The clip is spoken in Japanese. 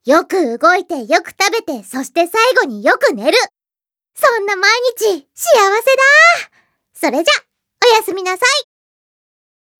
よく動いてよく食べて、そして最後によく寝る。そんな毎日幸せだ。それじゃ、おやすみなさい。